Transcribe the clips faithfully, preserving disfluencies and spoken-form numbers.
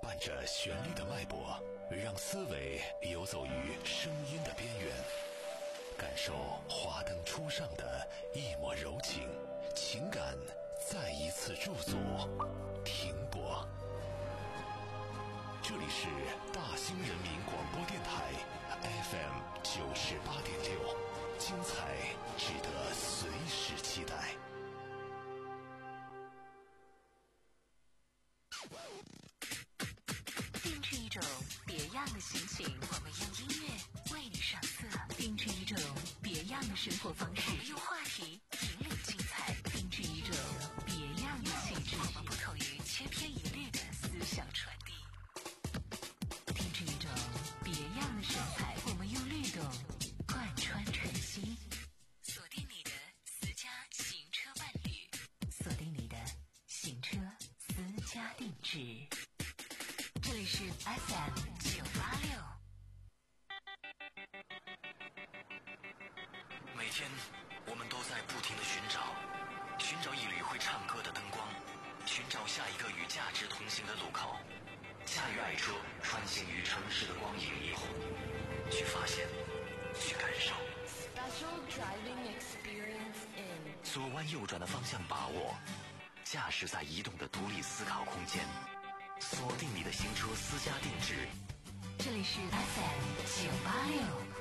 伴着旋律的脉搏，让思维游走于声音的边缘，感受华灯初上的一抹柔情，情感再一次驻足停泊。这里是大兴人民广播电台 F M 九十八点六，精彩值得随时期待。 定制一种别样的心情，我们用音乐为你上色；定制一种别样的生活方式，我们用话题引领精彩；定制一种别样的气质，我们不同于千篇一律的思想传递；定制一种别样的神采，我们用律动贯穿晨曦。锁定你的私家行车伴侣，锁定你的行车私家定制。这里是 F M 九八六。 每天我们都在不停地寻找，寻找一缕会唱歌的灯光，寻找下一个与价值同行的路口，驾驭爱车穿行于城市的光影霓虹，去发现，去感受。 Special driving experience in 左弯右转的方向把握，驾驶在移动的独立思考空间。锁定你的行车私家定制， 这里是 F M 九八六。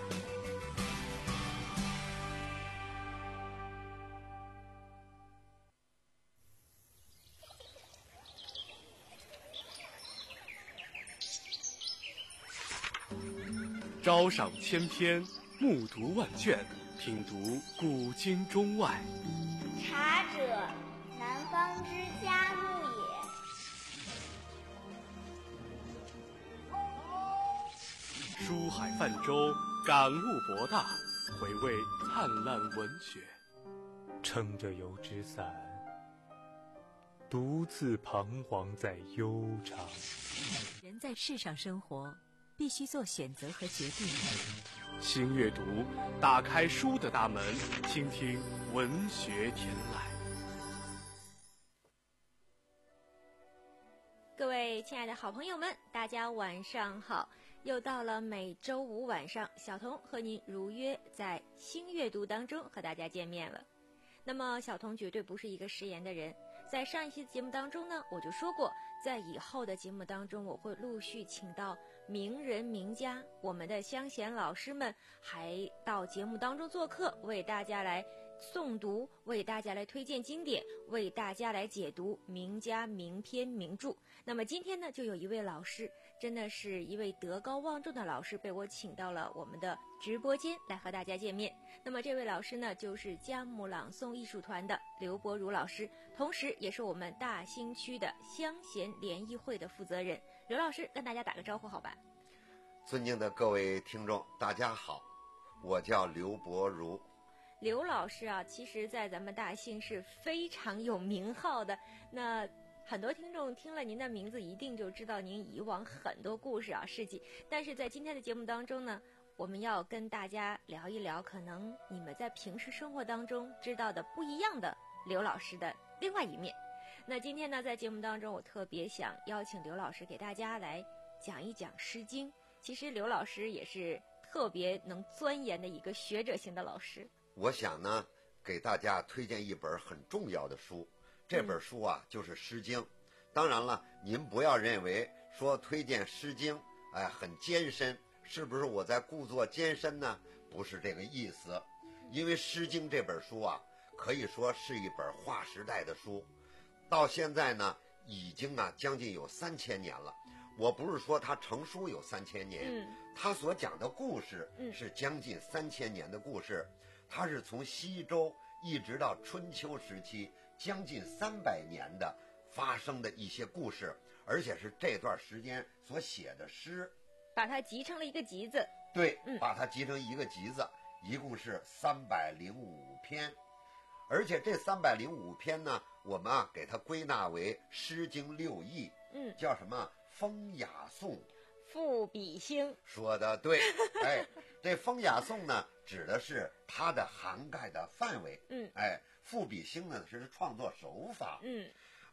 朝赏千篇，暮读万卷，品读古今中外。 茶者，南方之佳木也。 书海泛舟，感悟博大，回味灿烂文学。 撑着油纸伞，独自彷徨在悠长。 人在世上生活，必须做选择和决定。 新阅读，打开书的大门，倾听文学天籁。 各位亲爱的好朋友们，大家晚上好！又到了每周五晚上，小童和您如约在新阅读当中和大家见面了。那么小童绝对不是一个食言的人，在上一期节目当中呢，我就说过，在以后的节目当中，我会陆续请到名人名家，我们的乡贤老师们还到节目当中做客，为大家来诵读，为大家来推荐经典，为大家来解读名家名篇名著。那么今天呢，就有一位老师，真的是一位德高望重的老师，被我请到了我们的直播间来和大家见面。那么这位老师呢，就是佳木朗诵艺术团的刘伯如老师，同时也是我们大兴区的乡贤联谊会的负责人。刘老师跟大家打个招呼好吧？ 尊敬的各位听众，大家好，我叫刘伯如。 刘老师啊，其实在咱们大兴是非常有名号的。那很多听众听了您的名字，一定就知道您以往很多故事啊事迹。但是在今天的节目当中呢，我们要跟大家聊一聊，可能你们在平时生活当中知道的不一样的刘老师的另外一面。那今天呢，在节目当中，我特别想邀请刘老师给大家来讲一讲《诗经》。其实刘老师也是特别能钻研的一个学者型的老师。 我想呢，给大家推荐一本很重要的书，这本书啊、嗯、就是《诗经》。当然了，您不要认为说推荐《诗经》哎很艰深，是不是我在故作艰深呢？不是这个意思。因为《诗经》这本书啊，可以说是一本划时代的书，到现在呢，已经啊将近有三千年了。我不是说它成书有三千年，嗯，它所讲的故事是将近三千年的故事。它是从西周一直到春秋时期将近三百年的发生的一些故事，而且是这段时间所写的诗， 把它集成了一个集子。 对，嗯、把它集成一个集子，一共是三百零五篇。而且这三百零五篇呢，我们啊给它归纳为《诗经》六艺，嗯，叫什么？风雅颂、 赋比兴。 说的对，哎，这风雅颂呢，指的是它的涵盖的范围，嗯，哎，赋比兴呢是创作手法，嗯，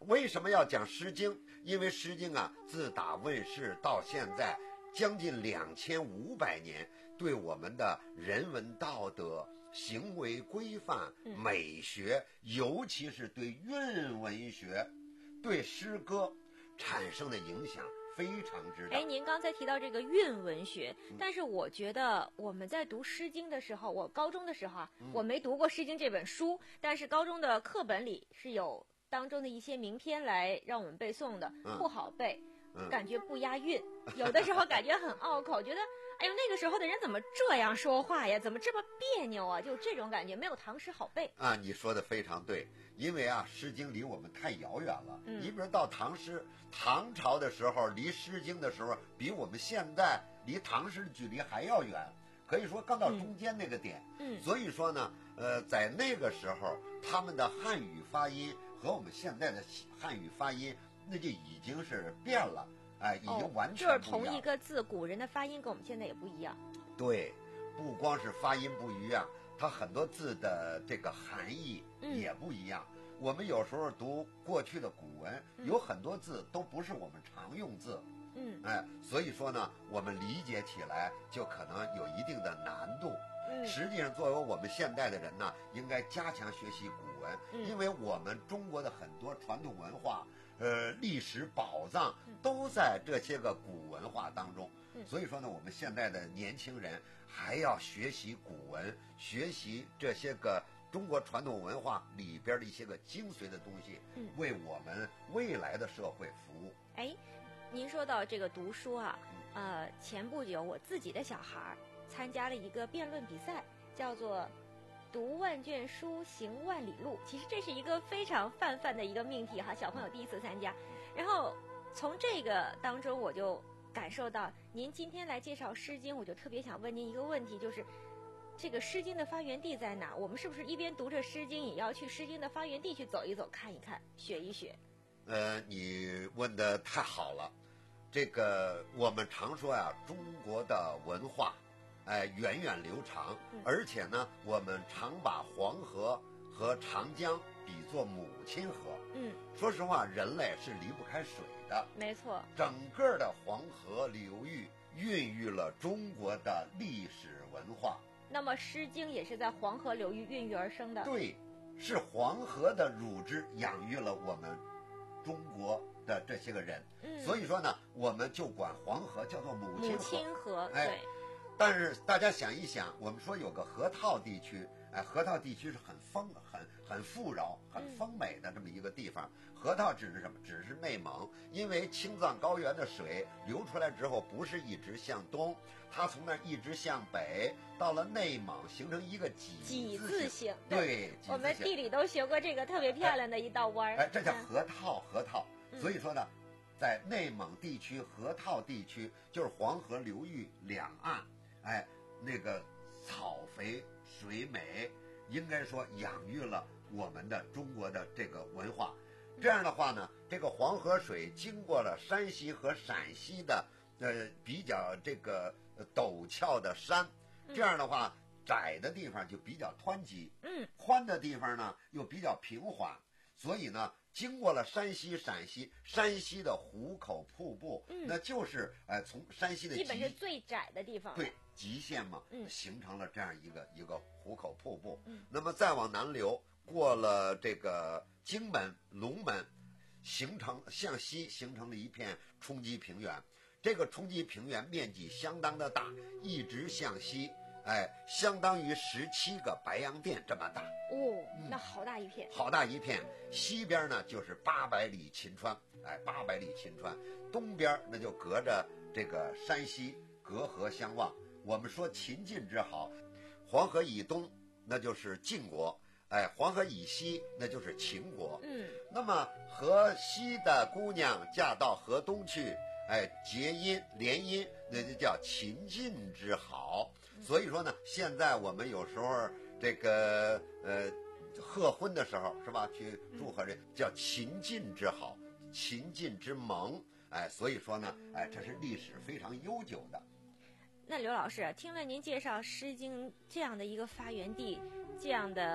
为什么要讲《诗经》？因为《诗经》啊，自打问世到现在将近两千五百年，对我们的人文道德、行为规范、美学，尤其是对韵文学、对诗歌产生的影响非常之大。 哎，您刚才提到这个韵文学，但是我觉得我们在读《诗经》的时候，我高中的时候啊， 嗯、 我没读过《诗经》这本书，但是高中的课本里是有当中的一些名篇来让我们背诵的， 嗯、 不好背。 嗯、 感觉不押韵，有的时候感觉很拗口，觉得哎呦那个时候的人怎么这样说话呀，怎么这么别扭啊，就这种感觉，没有唐诗好背啊。你说的非常对，因为啊《诗经》离我们太遥远了。 嗯， 你比如到唐诗，唐朝的时候离《诗经》的时候，比我们现在离唐诗的距离还要远，可以说刚到中间那个点。 嗯， 所以说呢，呃，在那个时候，他们的汉语发音和我们现在的汉语发音，那就已经是变了，哎，已经完全不一样、 哦、就是同一个字，古人的发音跟我们现在也不一样。 对，不光是发音不一样，它很多字的这个含义也不一样。嗯、我们有时候读过去的古文， 嗯、 有很多字都不是我们常用字。 嗯， 哎，所以说呢，我们理解起来就可能有一定的难度。 嗯， 实际上，作为我们现代的人呢，应该加强学习古文， 嗯、 因为我们中国的很多传统文化。呃，历史宝藏都在这些个古文化当中， 嗯、 所以说呢，我们现在的年轻人还要学习古文，学习这些个中国传统文化里边的一些个精髓的东西， 嗯、 为我们未来的社会服务。 哎，您说到这个读书啊，呃，前不久我自己的小孩参加了一个辩论比赛，叫做读万卷书，行万里路。其实这是一个非常泛泛的一个命题哈，小朋友第一次参加。然后从这个当中，我就感受到您今天来介绍《诗经》，我就特别想问您一个问题，就是这个《诗经》的发源地在哪？我们是不是一边读着《诗经》，也要去《诗经》的发源地去走一走、看一看、学一学？ 呃，你问的太好了。这个我们常说呀，中国的文化。哎，源远流长，而且呢，我们常把黄河和长江比作母亲河。 嗯， 说实话，人类是离不开水的。 没错， 整个的黄河流域孕育了中国的历史文化。 那么，《诗经》也是在黄河流域孕育而生的。 对，是黄河的乳汁养育了我们中国的这些个人。 嗯， 所以说呢，我们就管黄河叫做母亲河。 母亲河， 哎、 对。 但是大家想一想，我们说有个河套地区，哎，河套地区是很丰、很很富饶、很丰美的这么一个地方。嗯、河套指的是什么？指的是内蒙，因为青藏高原的水流出来之后，不是一直向东，它从那儿一直向北，到了内蒙，形成一个几几字形。 对， 我们地理都学过这个特别漂亮的一道弯儿。 哎，这叫河套，河套。 嗯、 所以说呢，在内蒙地区河套地区，就是黄河流域两岸。哎，那个草肥水美，应该说养育了我们的中国的这个文化。这样的话呢，这个黄河水经过了山西和陕西的呃比较这个陡峭的山，这样的话窄的地方就比较湍急， 嗯， 宽的地方呢又比较平缓，所以呢。经过了山西、陕西，山西的壶口瀑布， 嗯、 那就是呃从山西的基本是最窄的地方， 对极限嘛， 嗯、 形成了这样一个一个壶口瀑布。 嗯、 那么再往南流，过了这个荆门、龙门，形成向西形成了一片冲积平原。这个冲积平原面积相当的大，一直向西。哎，相当于十七个白洋淀这么大哦，那好大一片， 好大一片。西边呢就是八百里秦川，哎，八百里秦川，东边那就隔着这个山西，隔河相望。我们说秦晋之好，黄河以东那就是晋国，哎，黄河以西那就是秦国。 嗯， 那么河西的姑娘嫁到河东去，哎，结姻联姻，那就叫秦晋之好。所以说呢，现在我们有时候这个呃贺婚的时候是吧，去祝贺这叫秦晋之好，秦晋之盟，哎，所以说呢，哎，这是历史非常悠久的。 那刘老师，听了您介绍《诗经》这样的一个发源地，这样的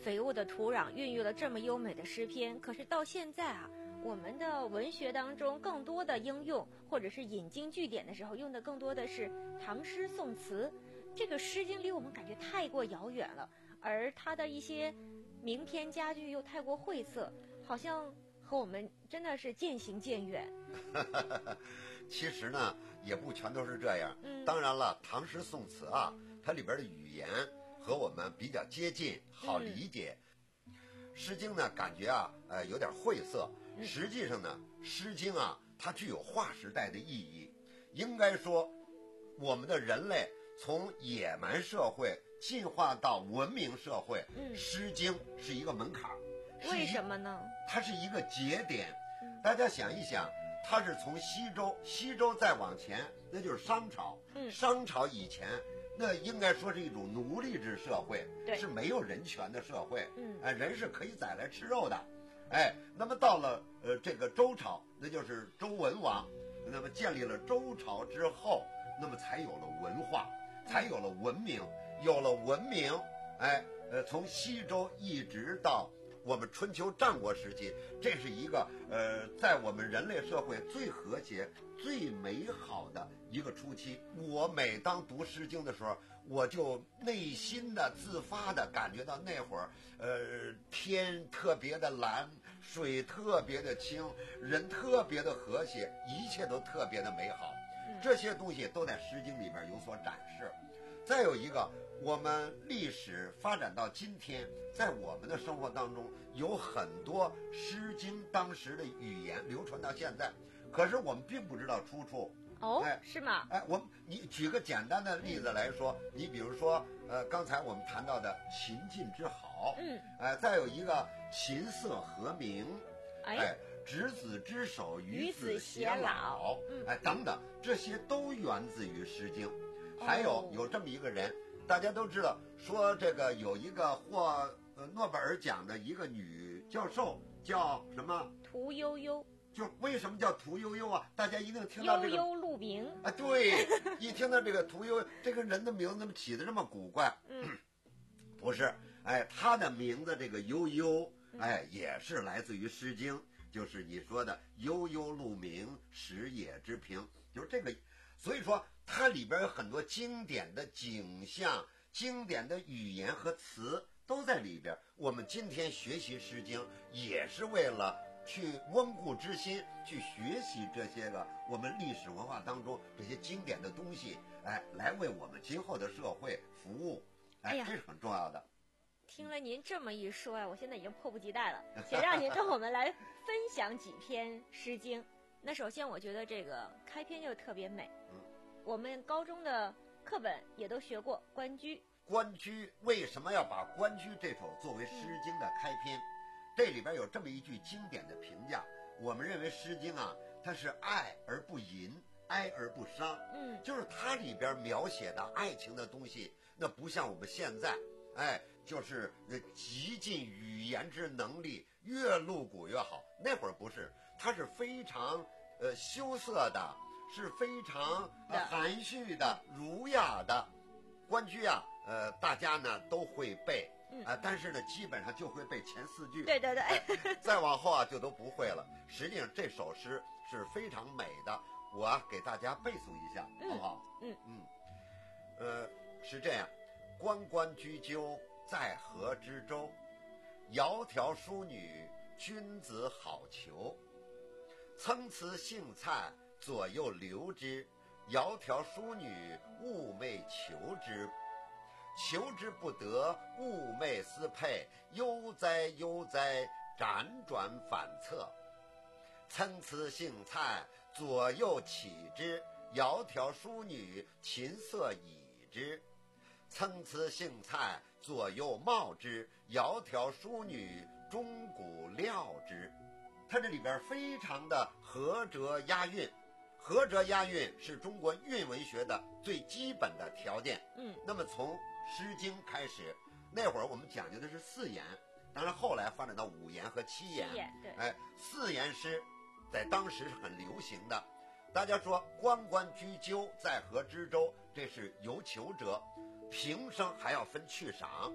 肥沃的土壤孕育了这么优美的诗篇。可是到现在啊，我们的文学当中更多的应用或者是引经据典的时候，用的更多的是唐诗宋词。这个《诗经》离我们感觉太过遥远了，而它的一些名篇佳句又太过晦涩，好像和我们真的是渐行渐远。 其实呢，也不全都是这样。 嗯， 当然了，唐诗宋词啊，它里边的语言和我们比较接近，好理解。嗯，诗经呢，感觉啊，呃，有点晦涩。实际上呢，诗经啊，它具有划时代的意义。应该说，我们的人类从野蛮社会进化到文明社会， 嗯， 诗经是一个门槛。 为什么呢？ 它是一个节点。大家想一想，它是从西周，西周再往前，那就是商朝。 嗯， 商朝以前，那应该说是一种奴隶制社会，是没有人权的社会。 嗯， 哎，人是可以宰来吃肉的。哎，那么到了呃这个周朝，那就是周文王，那么建立了周朝之后，那么才有了文化，才有了文明，有了文明，哎，呃，从西周一直到我们春秋战国时期，这是一个呃，在我们人类社会最和谐、最美好的一个初期。我每当读《诗经》的时候，我就内心的自发的感觉到那会儿，呃，天特别的蓝，水特别的清，人特别的和谐，一切都特别的美好。这些东西都在《诗经》里边有所展示。再有一个，我们历史发展到今天，在我们的生活当中有很多《诗经》当时的语言流传到现在，可是我们并不知道出处。 哦， 哎， 是吗？ 哎，我们你举个简单的例子来说，嗯、你比如说，呃，刚才我们谈到的秦晋之好， 嗯， 哎，再有一个琴瑟和鸣， 哎。 哎执子之手，与子偕偕老， 嗯， 哎，等等，这些都源自于《诗经》。还有有这么一个人，大家都知道，说这个有一个获呃诺贝尔奖的一个女教授，叫什么？ 屠呦呦。 就为什么叫屠呦呦啊？大家一定听到这个悠悠鹿鸣啊，对，一听到这个屠呦，这个人的名字怎么起的这么古怪？ 嗯， 不是，哎，他的名字这个悠悠，哎，也是来自于《诗经》。就是你说的悠悠鹿鸣，食野之苹，就是这个。所以说它里边有很多经典的景象、经典的语言和词都在里边。我们今天学习《诗经》也是为了去温故知新，去学习这些个我们历史文化当中这些经典的东西，哎，来为我们今后的社会服务。哎， 哎呀， 这是很重要的。 听了您这么一说呀，我现在已经迫不及待了，请让您跟我们来分享几篇《诗经》。那首先，我觉得这个开篇就特别美。 嗯， 我们高中的课本也都学过《关雎》。 关雎为什么要把《关雎》这首作为《诗经》的开篇？嗯，这里边有这么一句经典的评价，我们认为《诗经》啊，它是爱而不淫，哀而不伤。 嗯， 就是它里边描写的爱情的东西，那不像我们现在。哎，就是极尽语言之能力，越露骨越好。那会儿不是，它是非常呃羞涩的，是非常、呃、含蓄的、儒雅的。关雎啊，呃，大家呢都会背，啊、呃，但是呢，基本上就会背前四句。 对对对， 哎、再往后啊就都不会了。实际上这首诗是非常美的，我、啊、给大家背诵一下， 嗯、 好不好？ 嗯嗯，呃，是这样。关关雎鸠，在河之洲。窈窕淑女，君子好逑。参差荇菜，左右流之。窈窕淑女，寤寐求之。求之不得，寤寐思佩。悠哉悠哉，辗转反侧。参差荇菜，左右起之。窈窕淑女，琴瑟倚之。参差荇菜，左右芼之。窈窕淑女，钟鼓料之。它这里边非常的合辙押韵，合辙押韵是中国韵文学的最基本的条件。 嗯， 那么从《诗经》开始，那会儿我们讲究的是四言，当然后来发展到五言和七言。 七言，对， 哎，四言诗在当时是很流行的。大家说关关雎鸠，在河之洲，这是有求者。平声还要分去赏，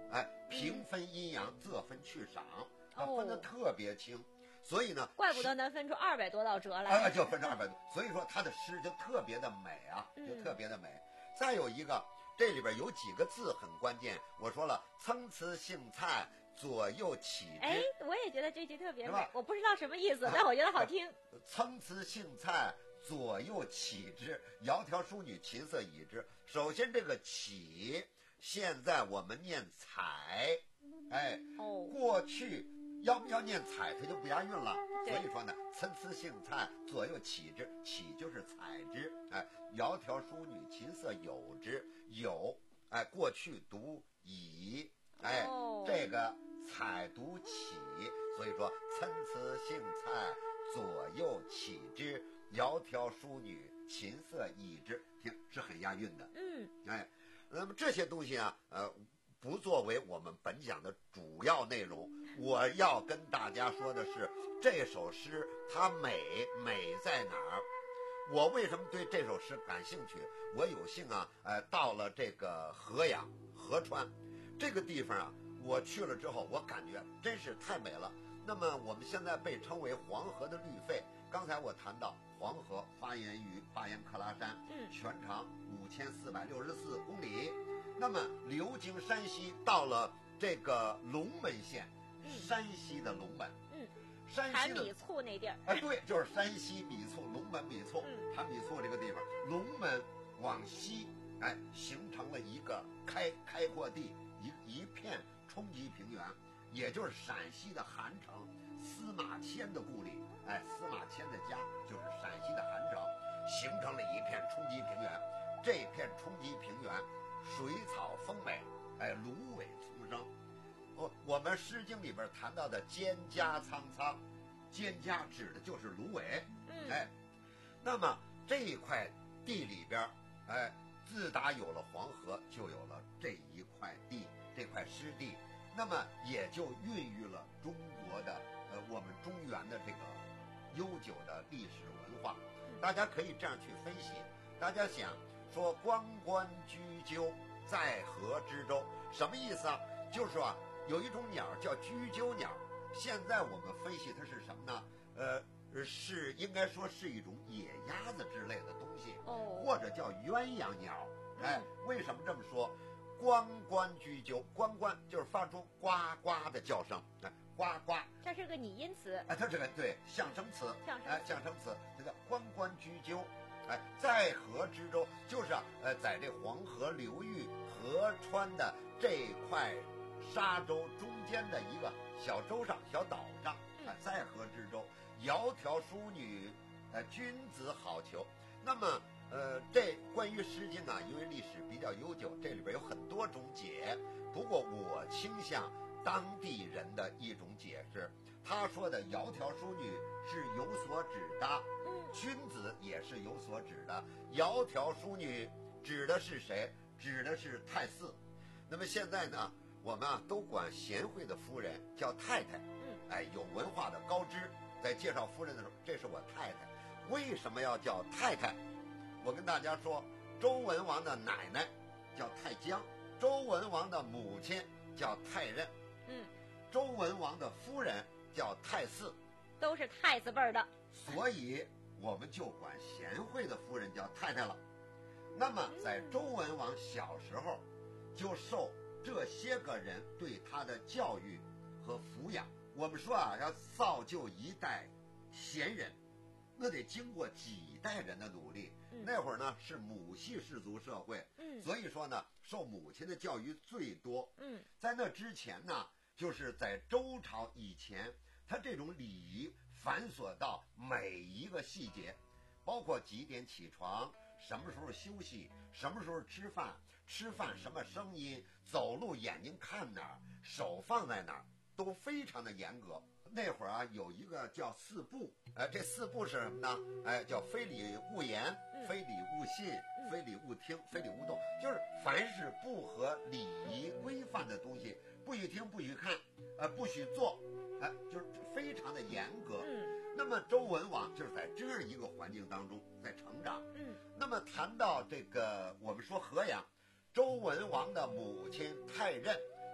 哎，平分阴阳，仄分去赏，啊，分得特别清。所以呢， 怪不得能分出二百多道折来， 啊，就分出二百多。所以说他的诗就特别的美啊，就特别的美。嗯、再有一个，这里边有几个字很关键，我说了，参差荇菜，左右起之。 哎，我也觉得这句特别美，我不知道什么意思，但我觉得好听。 参差荇菜，左右起之，窈窕淑女，琴瑟已之。首先这个起，现在我们念采，哎， 哦， 过去。要不要念采，它就不押韵了。所以说呢，参差荇菜，左右起之，起就是采之。哎，窈窕淑女，琴瑟有之，有，哎，过去读已，哎， 哦、 这个采读起，所以说参差荇菜，左右起之，窈窕淑女，琴瑟已之，听是很押韵的。 嗯， 哎，那么这些东西啊，呃。不作为我们本讲的主要内容，我要跟大家说的是，这首诗它美美在哪儿？我为什么对这首诗感兴趣？我有幸啊，呃，到了这个河阳河川这个地方啊，我去了之后，我感觉真是太美了。那么我们现在被称为黄河的绿肺。刚才我谈到黄河发源于巴颜克拉山， 嗯， 全长五千四百六十四公里。那么流经山西，到了这个龙门县， 嗯、 山西的龙门， 嗯， 山西的米醋那地儿， 哎，对，就是山西米醋，龙门米醋， 嗯， 产米醋这个地方，龙门往西，哎，形成了一个开开阔地，一一片冲积平原，也就是陕西的韩城，司马迁的故里，哎，司马迁的家就是陕西的韩城，形成了一片冲积平原，这片冲积平原。水草丰美，哎，芦苇丛生。我我们《诗经》里边谈到的蒹葭苍苍，蒹葭指的就是芦苇。 嗯， 哎，那么这一块地里边，哎，自打有了黄河，就有了这一块地，这块湿地，那么也就孕育了中国的呃我们中原的这个悠久的历史文化。大家可以这样去分析，大家想。说关关雎鸠，在河之洲，什么意思啊？就是说啊，有一种鸟叫雎鸠鸟，现在我们分析它是什么呢？呃，是应该说是一种野鸭子之类的东西， 哦， 或者叫鸳鸯鸟。哎，为什么这么说？关关雎鸠，关关就是发出呱呱的叫声，哎，呱呱， 这是个拟音词， 哎，它这个对象声词， 象声词， 哎，象声词，这叫关关雎鸠。哎，在河之洲，就是啊，呃，在这黄河流域河川的这块沙洲中间的一个小洲上、小岛上，啊，在河之洲，窈窕淑女，呃，君子好逑。那么，呃，这关于《诗经》啊，因为历史比较悠久，这里边有很多种解。不过，我倾向当地人的一种解释。他说的窈窕淑女是有所指的。君子也是有所指的，窈窕淑女指的是谁？指的是太姒。那么现在呢，我们啊都管贤惠的夫人叫太太，哎，有文化的高知，在介绍夫人的时候，这是我太太。为什么要叫太太？我跟大家说，周文王的奶奶叫太姜，周文王的母亲叫太任， 嗯， 周文王的夫人叫太姒， 都是太子辈儿的， 所以我们就管贤惠的夫人叫太太了。那么在周文王小时候，就受这些个人对他的教育和抚养。我们说啊，要造就一代贤人，那得经过几代人的努力。 嗯、 那会儿呢是母系氏族社会， 嗯， 所以说呢，受母亲的教育最多。 嗯， 在那之前呢，就是在周朝以前，他这种礼仪繁琐到每一个细节，包括几点起床，什么时候休息，什么时候吃饭，吃饭什么声音，走路眼睛看哪儿，手放在哪儿，都非常的严格。那会儿啊，有一个叫四不，哎，这四不是什么呢？哎，叫非礼勿言，非礼勿信，非礼勿听，非礼勿动，就是凡是不合礼仪规范的东西，不许听，不许看，呃，不许做，哎，就是非常的严格。 嗯， 那么周文王就是在这样一个环境当中在成长。 嗯， 那么谈到这个，我们说河阳，周文王的母亲太任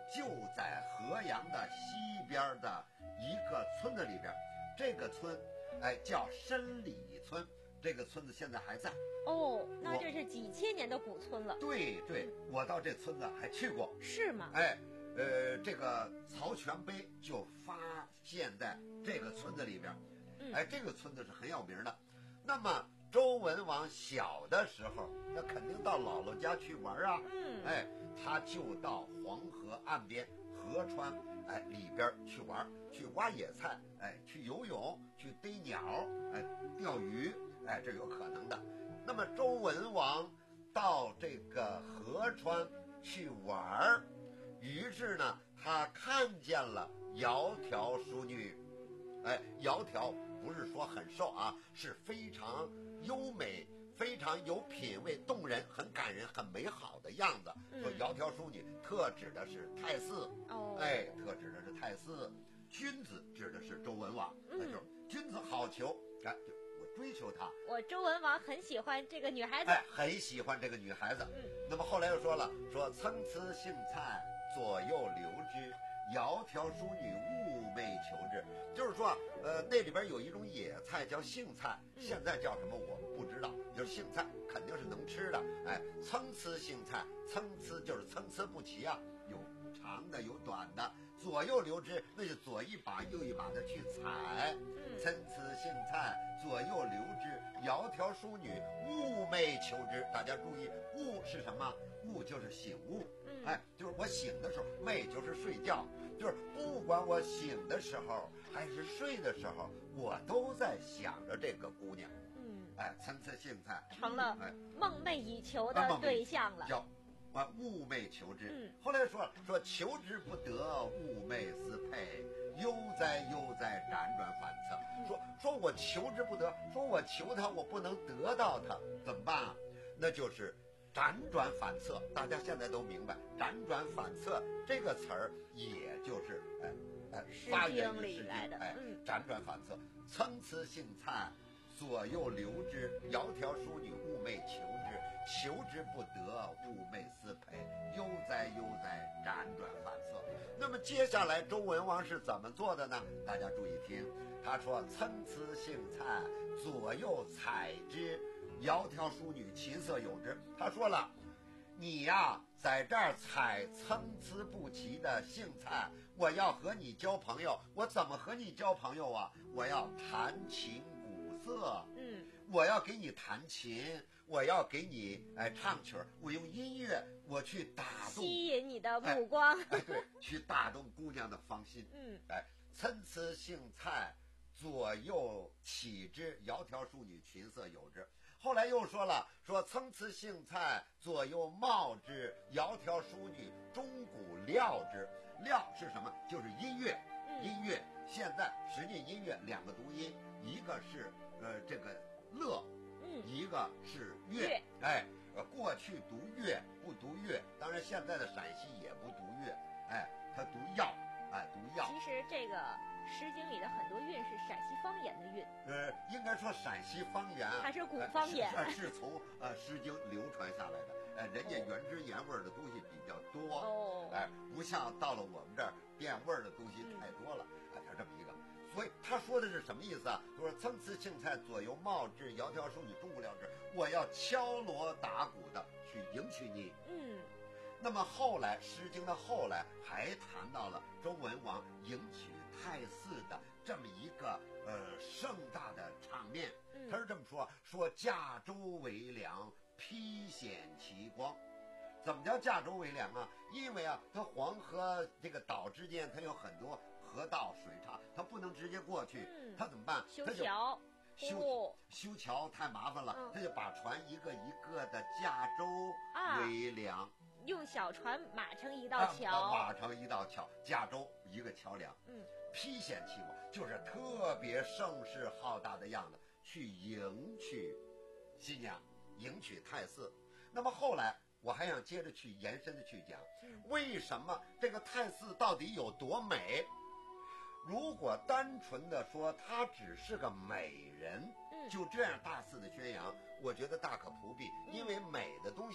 就在河阳的西边的一个村子里边，这个村哎叫申里村，这个村子现在还在。 哦，那这是几千年的古村了。 对对，我到这村子还去过。 是吗？ 哎，呃，这个曹全碑就发现在这个村子里边。 嗯、 哎，这个村子是很有名的。那么周文王小的时候，那肯定到姥姥家去玩啊。 嗯， 哎，他就到黄河岸边、河川哎里边去玩，去挖野菜，哎，去游泳，去逮鸟，哎，钓鱼，哎，这有可能的。那么周文王到这个河川去玩，于是呢，他看见了窈窕淑女。哎，窈窕不是说很瘦啊，是非常优美、非常有品位、动人、很感人、很美好的样子。 嗯、 说窈窕淑女，特指的是太姒。 哦， 哎，特指的是太姒。君子指的是周文王，那、嗯、就是君子好逑。哎，就我追求她。 我周文王很喜欢这个女孩子。 哎，很喜欢这个女孩子。 嗯。 那么后来又说了，说参差荇菜，左右流之。窈窕淑女，寤寐求之。就是说，呃，那里边有一种野菜叫荇菜，现在叫什么我不知道，就是荇菜，肯定是能吃的。哎，参差荇菜，参差就是参差不齐啊，有长的，有短的，左右流之，那就左一把右一把的去采。参差荇菜，左右流之，窈窕淑女，寤寐求之。大家注意，寤是什么？寤就是醒悟。哎，就是我醒的时候，寐就是睡觉，就是不管我醒的时候还是睡的时候，我都在想着这个姑娘。 嗯， 哎，参差荇菜成了梦寐以求的对象了， 叫啊寤寐求之。 嗯， 后来说说求之不得，寤寐思佩，悠哉悠哉，辗转反侧。 嗯、 说说我求之不得，说我求他，我不能得到他，怎么办啊？那就是辗转反侧，大家现在都明白，辗转反侧这个词儿，也就是哎哎发源于诗经来的，哎， 嗯、 辗转反侧，参差荇菜，左右流之，窈窕淑女，寤寐求之，求之不得，寤寐思佩，悠哉悠哉，辗转反侧。那么接下来周文王是怎么做的呢？大家注意听，他说参差荇菜，左右采之。窈窕淑女，琴瑟友之。他说了，你呀，在这儿采参差不齐的荇菜，我要和你交朋友，我怎么和你交朋友啊？我要弹琴鼓瑟， 嗯， 我要给你弹琴，我要给你哎唱曲儿，我用音乐我去打动， 吸引你的目光， 哎，哎对，去打动姑娘的芳心。 嗯， 哎，参差荇菜，左右起之，窈窕淑女，琴瑟友之。后来又说了，说参差荇菜，左右芼之，窈窕淑女，钟鼓料之。料是什么？就是音乐。 嗯、 音乐现在实际音乐两个读音，一个是呃这个乐， 嗯， 一个是乐。哎，呃过去读乐不读乐，当然现在的陕西也不读乐，哎，他读药，哎读药。 其实这个《诗经》里的很多韵是陕西方言的韵， 呃，应该说陕西方言还是古方言， 呃、是, 是从呃《诗经》流传下来的。呃，人家原汁原味的东西比较多， 哦， 哎、呃，不像到了我们这儿变味儿的东西太多了，哎、嗯，他这么一个。所以他说的是什么意思啊？他说参差荇菜，左右芼之，窈窕淑女，钟鼓料之。我要敲锣打鼓的去迎娶你。 嗯。 那么后来，《诗经》的后来还谈到了周文王迎娶太姒的这么一个呃盛大的场面。 嗯、 他是这么说：说驾舟为梁，披险其光。怎么叫驾舟为梁啊？因为啊，它黄河这个岛之间，它有很多河道水岔，它不能直接过去， 嗯、 它怎么办？ 修桥。 修、哦、修桥太麻烦了， 嗯、 他就把船一个一个的驾舟为梁。 啊，用小船码成一道桥， 啊、码成一道桥，驾舟一个桥梁。 嗯， 披险其光，就是特别声势浩大的样子去迎娶新娘，迎娶太姒。那么后来我还想接着去延伸的去讲， 嗯、 为什么这个太姒到底有多美？如果单纯的说她只是个美人， 嗯、 就这样大肆的宣扬，我觉得大可不必，因为美的东西啊，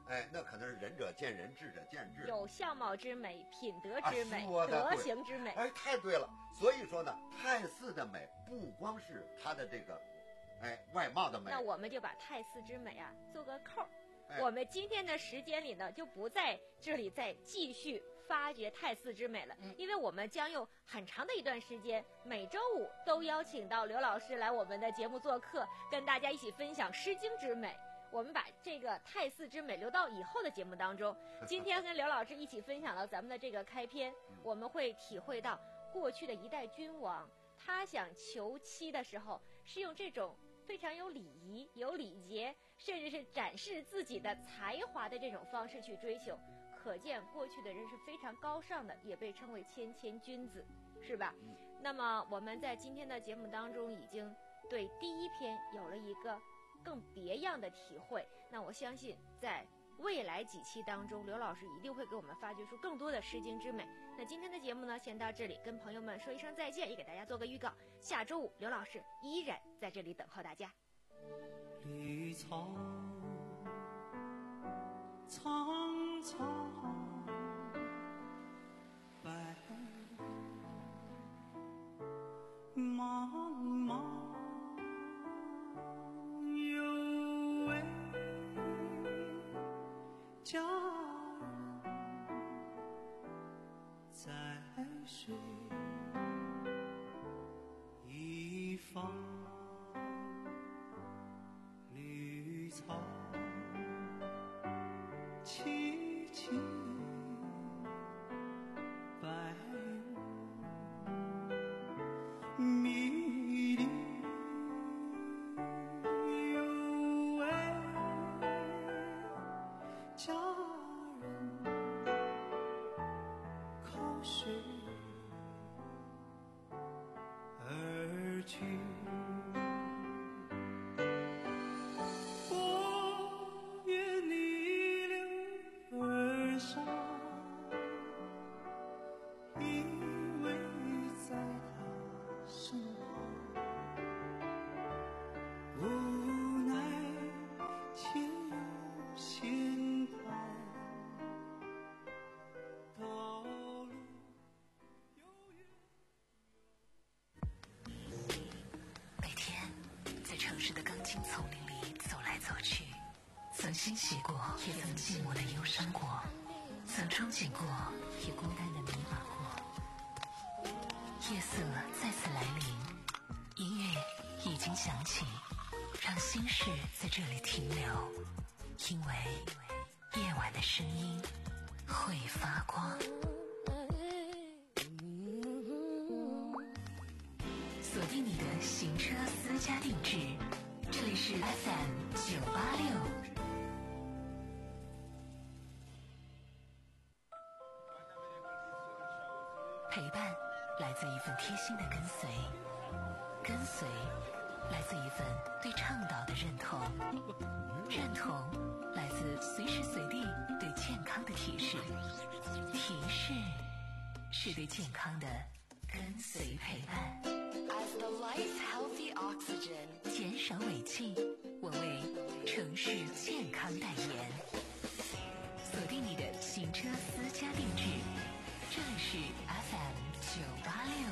哎，那可能是仁者见仁，智者见智， 有相貌之美、品德之美、 啊、 德行之美。 哎，太对了。所以说呢，泰寺的美不光是它的这个，哎，外貌的美。 那我们就把泰寺之美啊做个扣。哎、我们今天的时间里呢，就不在这里再继续发掘泰寺之美了， 嗯、 因为我们将用很长的一段时间，每周五都邀请到刘老师来我们的节目做客，跟大家一起分享《诗经》之美。我们把这个泰寺之美留到以后的节目当中。今天跟刘老师一起分享了咱们的这个开篇，我们会体会到过去的一代君王，他想求妻的时候是用这种非常有礼仪、有礼节，甚至是展示自己的才华的这种方式去追求。可见过去的人是非常高尚的，也被称为谦谦君子，是吧？嗯、那么我们在今天的节目当中已经对第一篇有了一个更别样的体会。那我相信在未来几期当中，刘老师一定会给我们发掘出更多的诗经之美。那今天的节目呢，先到这里，跟朋友们说一声再见，也给大家做个预告。下周五，刘老师依然在这里等候大家。 绿草苍苍，白茫茫，有位佳人在水一方，绿草萋萋，白雾迷离，有位佳人靠水而去。 欣喜过，也曾寂寞的忧伤过，曾憧憬过，也孤单的迷茫过。夜色再次来临，音乐已经响起，让心事在这里停留，因为夜晚的声音会发光。锁定你的行车私家定制，这里是 F M 九八六。陪伴来自一份贴心的跟随，跟随来自一份对倡导的认同，认同来自随时随地对健康的提示，提示是对健康的跟随陪伴。 As the light's healthy oxygen， 减少尾气，我为城市健康代言。锁定你的行车私家定制，这里是 F M 九八六。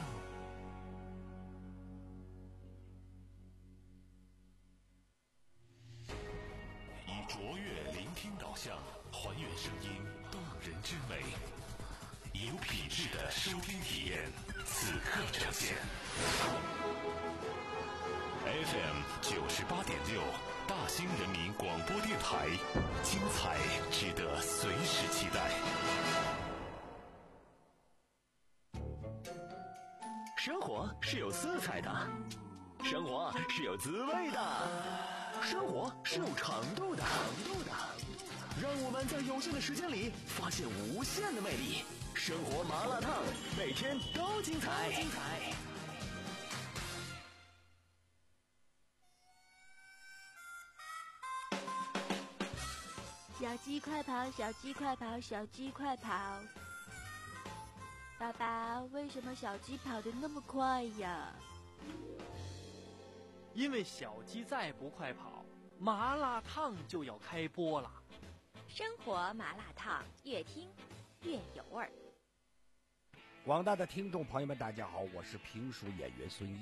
以卓越聆听导向，还原声音动人之美，以有品质的收听体验，此刻呈现。F M 九十八点六，大兴人民广播电台，精彩值得随时期待。 生活是有色彩的，生活是有滋味的，生活是有长度的。让我们在有限的时间里发现无限的魅力。生活麻辣烫，每天都精彩。精彩。 小鸡快跑，小鸡快跑，小鸡快跑！爸爸，为什么小鸡跑得那么快呀？ 因为小鸡再不快跑，麻辣烫就要开播了。 生活麻辣烫，越听越有味儿。 广大的听众朋友们，大家好，我是评书演员孙一。